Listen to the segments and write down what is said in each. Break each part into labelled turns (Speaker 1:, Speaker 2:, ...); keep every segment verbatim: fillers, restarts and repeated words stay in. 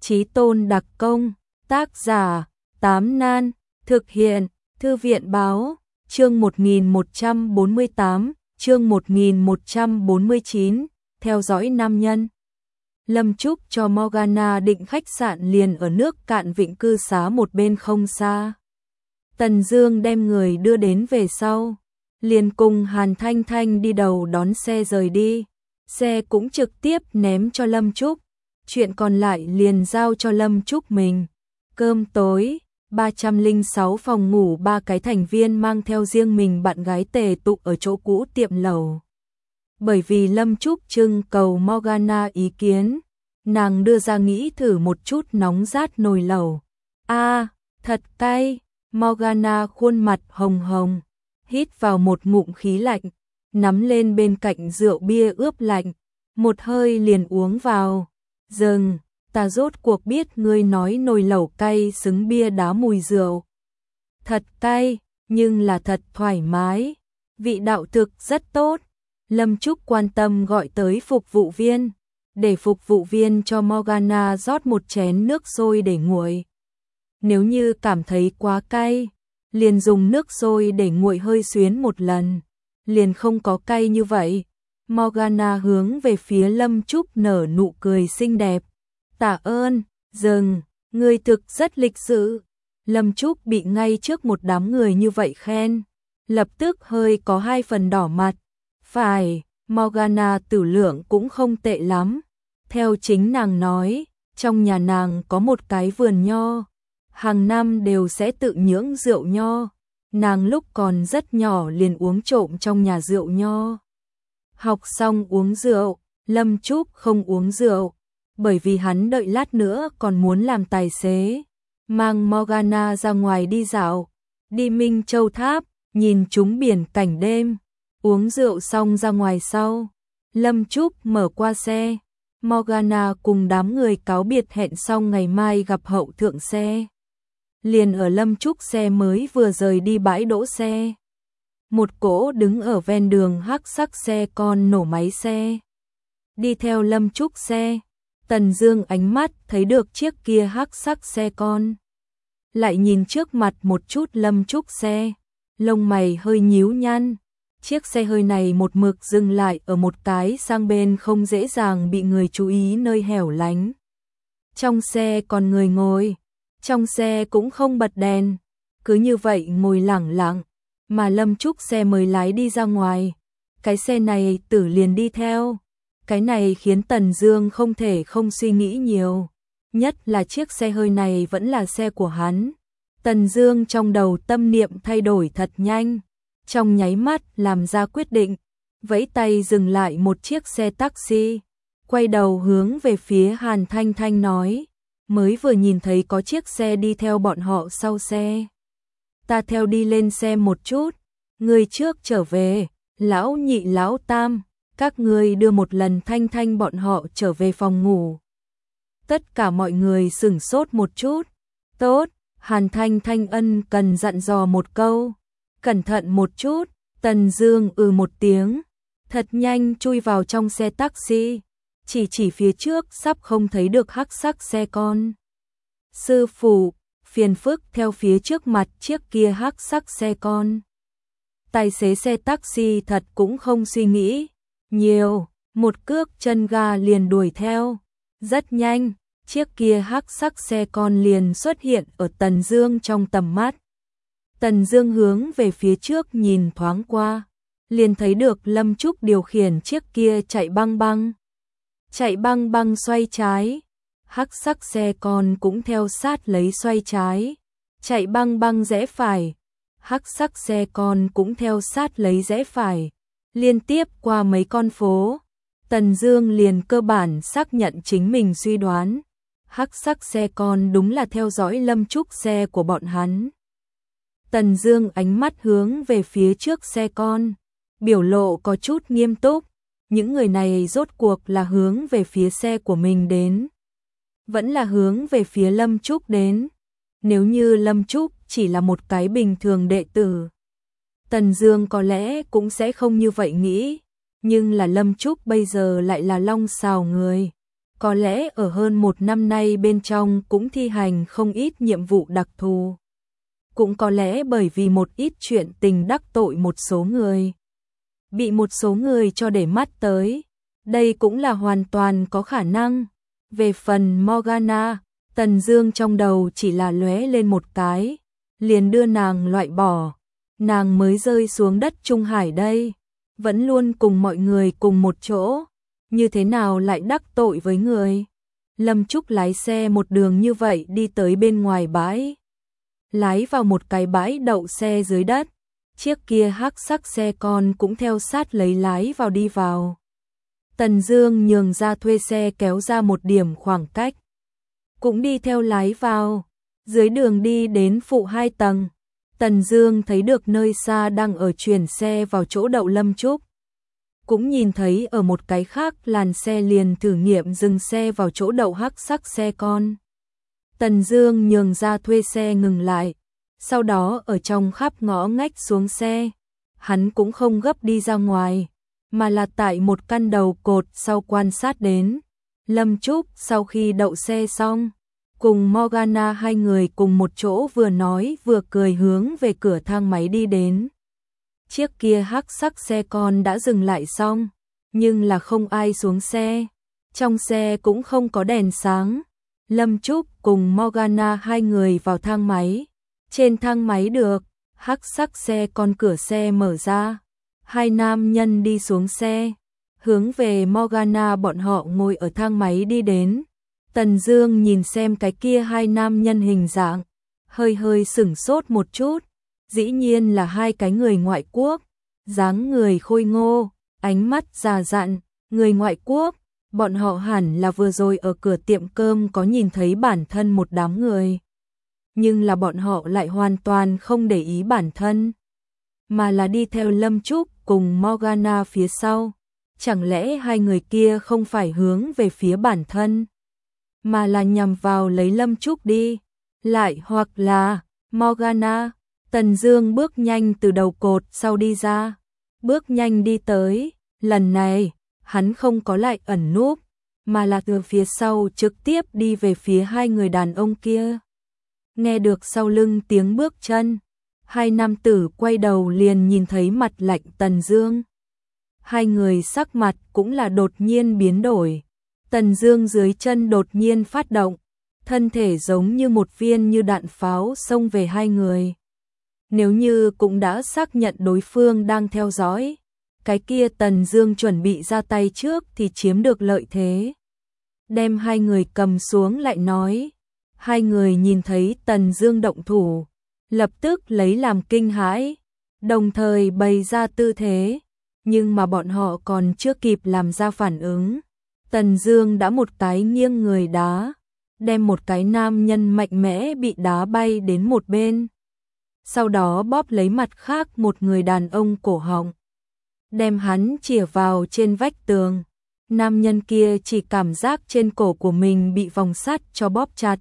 Speaker 1: Chí tôn đặc công, tác giả, Tám Nan, thực hiện, Thư viện báo, chương một nghìn một trăm bốn mươi tám, chương một nghìn một trăm bốn mươi chín, theo dõi nam nhân. Lâm Trúc cho Morgana định khách sạn liền ở nước cạn vịnh cư xá một bên không xa. Tần Dương đem người đưa đến về sau, liền cùng Hàn Thanh Thanh đi đầu đón xe rời đi. Xe cũng trực tiếp ném cho Lâm Trúc, chuyện còn lại liền giao cho Lâm Trúc mình. Cơm tối, ba trăm lẻ sáu phòng ngủ, ba cái thành viên mang theo riêng mình bạn gái tề tụ ở chỗ cũ tiệm lẩu. Bởi vì Lâm Trúc trưng cầu Morgana ý kiến, nàng đưa ra nghĩ thử một chút nóng rát nồi lẩu. A, à, thật cay. Morgana khuôn mặt hồng hồng, hít vào một ngụm khí lạnh, nắm lên bên cạnh rượu bia ướp lạnh, một hơi liền uống vào. Dừng, ta rốt cuộc biết ngươi nói nồi lẩu cay xứng bia đá mùi rượu. Thật cay, nhưng là thật thoải mái, vị đạo thực rất tốt. Lâm Trúc quan tâm gọi tới phục vụ viên, để phục vụ viên cho Morgana rót một chén nước sôi để nguội. Nếu như cảm thấy quá cay, liền dùng nước sôi để nguội hơi xuyến một lần, liền không có cay như vậy. Morgana hướng về phía Lâm Trúc nở nụ cười xinh đẹp. Tạ ơn, dừng, ngươi thực rất lịch sự. Lâm Trúc bị ngay trước một đám người như vậy khen, lập tức hơi có hai phần đỏ mặt. Phải, Morgana tử lượng cũng không tệ lắm. Theo chính nàng nói, trong nhà nàng có một cái vườn nho, hàng năm đều sẽ tự nhưỡng rượu nho. Nàng lúc còn rất nhỏ liền uống trộm trong nhà rượu nho. Học xong uống rượu, Lâm Trúc không uống rượu, bởi vì hắn đợi lát nữa còn muốn làm tài xế, mang Morgana ra ngoài đi dạo, đi Minh Châu Tháp, nhìn trúng biển cảnh đêm. Uống rượu xong ra ngoài sau, Lâm Trúc mở qua xe, Morgana cùng đám người cáo biệt hẹn xong ngày mai gặp hậu thượng xe. Liền ở Lâm Trúc xe mới vừa rời đi bãi đỗ xe, một cỗ đứng ở ven đường hắc sắc xe con nổ máy xe. Đi theo Lâm Trúc xe, Tần Dương ánh mắt thấy được chiếc kia hắc sắc xe con. Lại nhìn trước mặt một chút Lâm Trúc xe, lông mày hơi nhíu nhăn. Chiếc xe hơi này một mực dừng lại ở một cái sang bên không dễ dàng bị người chú ý nơi hẻo lánh. Trong xe còn người ngồi, trong xe cũng không bật đèn, cứ như vậy ngồi lẳng lặng, mà Lâm Trúc xe mới lái đi ra ngoài. Cái xe này Tử liền đi theo. Cái này khiến Tần Dương không thể không suy nghĩ nhiều, nhất là chiếc xe hơi này vẫn là xe của hắn. Tần Dương trong đầu tâm niệm thay đổi thật nhanh, trong nháy mắt làm ra quyết định, vẫy tay dừng lại một chiếc xe taxi, quay đầu hướng về phía Hàn Thanh Thanh nói, mới vừa nhìn thấy có chiếc xe đi theo bọn họ sau xe. Ta theo đi lên xe một chút, người trước trở về, lão nhị lão tam, các ngươi đưa một lần Thanh Thanh bọn họ trở về phòng ngủ. Tất cả mọi người sửng sốt một chút. Tốt, Hàn Thanh Thanh ân cần dặn dò một câu. Cẩn thận một chút. Tần Dương ừ một tiếng, thật nhanh chui vào trong xe taxi, chỉ chỉ phía trước sắp không thấy được hắc sắc xe con. Sư phụ, phiền phức theo phía trước mặt chiếc kia hắc sắc xe con. Tài xế xe taxi thật cũng không suy nghĩ nhiều, một cước chân ga liền đuổi theo. Rất nhanh, chiếc kia hắc sắc xe con liền xuất hiện ở Tần Dương trong tầm mắt. Tần Dương hướng về phía trước nhìn thoáng qua, liền thấy được Lâm Trúc điều khiển chiếc kia chạy băng băng. Chạy băng băng xoay trái, hắc sắc xe con cũng theo sát lấy xoay trái. Chạy băng băng rẽ phải, hắc sắc xe con cũng theo sát lấy rẽ phải. Liên tiếp qua mấy con phố, Tần Dương liền cơ bản xác nhận chính mình suy đoán. Hắc sắc xe con đúng là theo dõi Lâm Trúc xe của bọn hắn. Tần Dương ánh mắt hướng về phía trước xe con, biểu lộ có chút nghiêm túc. Những người này rốt cuộc là hướng về phía xe của mình đến, vẫn là hướng về phía Lâm Trúc đến. Nếu như Lâm Trúc chỉ là một cái bình thường đệ tử, Tần Dương có lẽ cũng sẽ không như vậy nghĩ, nhưng là Lâm Trúc bây giờ lại là long xào người, có lẽ ở hơn một năm nay bên trong cũng thi hành không ít nhiệm vụ đặc thù. Cũng có lẽ bởi vì một ít chuyện tình đắc tội một số người. Bị một số người cho để mắt tới. Đây cũng là hoàn toàn có khả năng. Về phần Morgana, Tần Dương trong đầu chỉ là lóe lên một cái, liền đưa nàng loại bỏ. Nàng mới rơi xuống đất Trung Hải đây, vẫn luôn cùng mọi người cùng một chỗ, như thế nào lại đắc tội với người. Lâm Trúc lái xe một đường như vậy đi tới bên ngoài bãi, lái vào một cái bãi đậu xe dưới đất, chiếc kia hắc sắc xe con cũng theo sát lấy lái vào đi vào. Tần Dương nhường ra thuê xe kéo ra một điểm khoảng cách, cũng đi theo lái vào. Dưới đường đi đến phụ hai tầng, Tần Dương thấy được nơi xa đang ở chuyển xe vào chỗ đậu Lâm Trúc. Cũng nhìn thấy ở một cái khác làn xe liền thử nghiệm dừng xe vào chỗ đậu hắc sắc xe con. Tần Dương nhường ra thuê xe ngừng lại, sau đó ở trong khắp ngõ ngách xuống xe. Hắn cũng không gấp đi ra ngoài, mà là tại một căn đầu cột sau quan sát đến. Lâm Trúc sau khi đậu xe xong, cùng Morgana hai người cùng một chỗ vừa nói vừa cười hướng về cửa thang máy đi đến. Chiếc kia hắc sắc xe con đã dừng lại xong, nhưng là không ai xuống xe. Trong xe cũng không có đèn sáng. Lâm Trúc cùng Morgana hai người vào thang máy. Trên thang máy được, hắc sắc xe con cửa xe mở ra. Hai nam nhân đi xuống xe, hướng về Morgana bọn họ ngồi ở thang máy đi đến. Tần Dương nhìn xem cái kia hai nam nhân hình dạng, hơi hơi sửng sốt một chút. Dĩ nhiên là hai cái người ngoại quốc, dáng người khôi ngô, ánh mắt già dặn, người ngoại quốc. Bọn họ hẳn là vừa rồi ở cửa tiệm cơm có nhìn thấy bản thân một đám người. Nhưng là bọn họ lại hoàn toàn không để ý bản thân, mà là đi theo Lâm Trúc cùng Morgana phía sau. Chẳng lẽ hai người kia không phải hướng về phía bản thân, mà là nhằm vào lấy Lâm Trúc đi, lại hoặc là Morgana. Tần Dương bước nhanh từ đầu cột sau đi ra, bước nhanh đi tới. Lần này, hắn không có lại ẩn núp, mà là từ phía sau trực tiếp đi về phía hai người đàn ông kia. Nghe được sau lưng tiếng bước chân, hai nam tử quay đầu liền nhìn thấy mặt lạnh Tần Dương. Hai người sắc mặt cũng là đột nhiên biến đổi. Tần Dương dưới chân đột nhiên phát động, thân thể giống như một viên như đạn pháo xông về hai người. Nếu như cũng đã xác nhận đối phương đang theo dõi, cái kia Tần Dương chuẩn bị ra tay trước thì chiếm được lợi thế. Đem hai người cầm xuống lại nói. Hai người nhìn thấy Tần Dương động thủ, lập tức lấy làm kinh hãi, đồng thời bày ra tư thế. Nhưng mà bọn họ còn chưa kịp làm ra phản ứng, Tần Dương đã một cái nghiêng người đá, đem một cái nam nhân mạnh mẽ bị đá bay đến một bên. Sau đó bóp lấy mặt khác một người đàn ông cổ họng, đem hắn chĩa vào trên vách tường. Nam nhân kia chỉ cảm giác trên cổ của mình bị vòng sắt cho bóp chặt.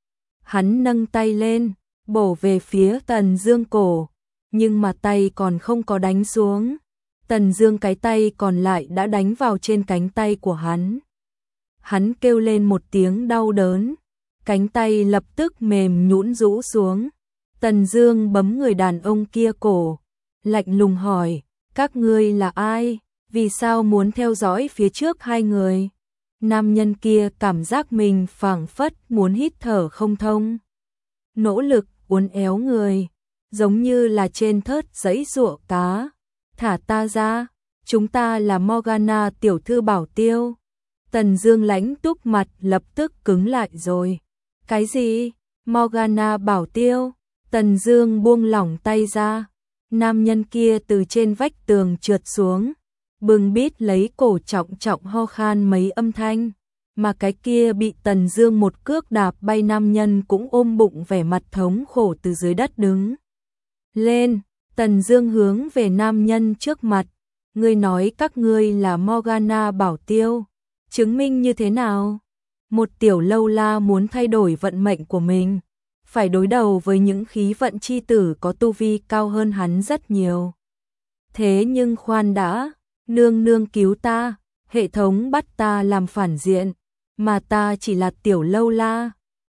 Speaker 1: Hắn nâng tay lên, bổ về phía Tần Dương cổ, nhưng mà tay còn không có đánh xuống. Tần Dương cái tay còn lại đã đánh vào trên cánh tay của hắn. Hắn kêu lên một tiếng đau đớn, cánh tay lập tức mềm nhũn rũ xuống. Tần Dương bấm người đàn ông kia cổ, lạnh lùng hỏi, các ngươi là ai, vì sao muốn theo dõi phía trước hai người? Nam nhân kia cảm giác mình phảng phất muốn hít thở không thông, nỗ lực uốn éo người, giống như là trên thớt giãy giụa cá. Thả ta ra, chúng ta là Morgana tiểu thư bảo tiêu. Tần Dương lãnh túc mặt lập tức cứng lại rồi. Cái gì? Morgana bảo tiêu? Tần Dương buông lỏng tay ra. Nam nhân kia từ trên vách tường trượt xuống, bưng bít lấy cổ trọng trọng ho khan mấy âm thanh. Mà cái kia bị Tần Dương một cước đạp bay nam nhân cũng ôm bụng vẻ mặt thống khổ từ dưới đất đứng lên. Tần Dương hướng về nam nhân trước mặt, ngươi nói các ngươi là Morgana bảo tiêu, chứng minh như thế nào? Một tiểu lâu la muốn thay đổi vận mệnh của mình, phải đối đầu với những khí vận chi tử có tu vi cao hơn hắn rất nhiều. Thế nhưng khoan đã, nương nương cứu ta, hệ thống bắt ta làm phản diện, mà ta chỉ là tiểu lâu la.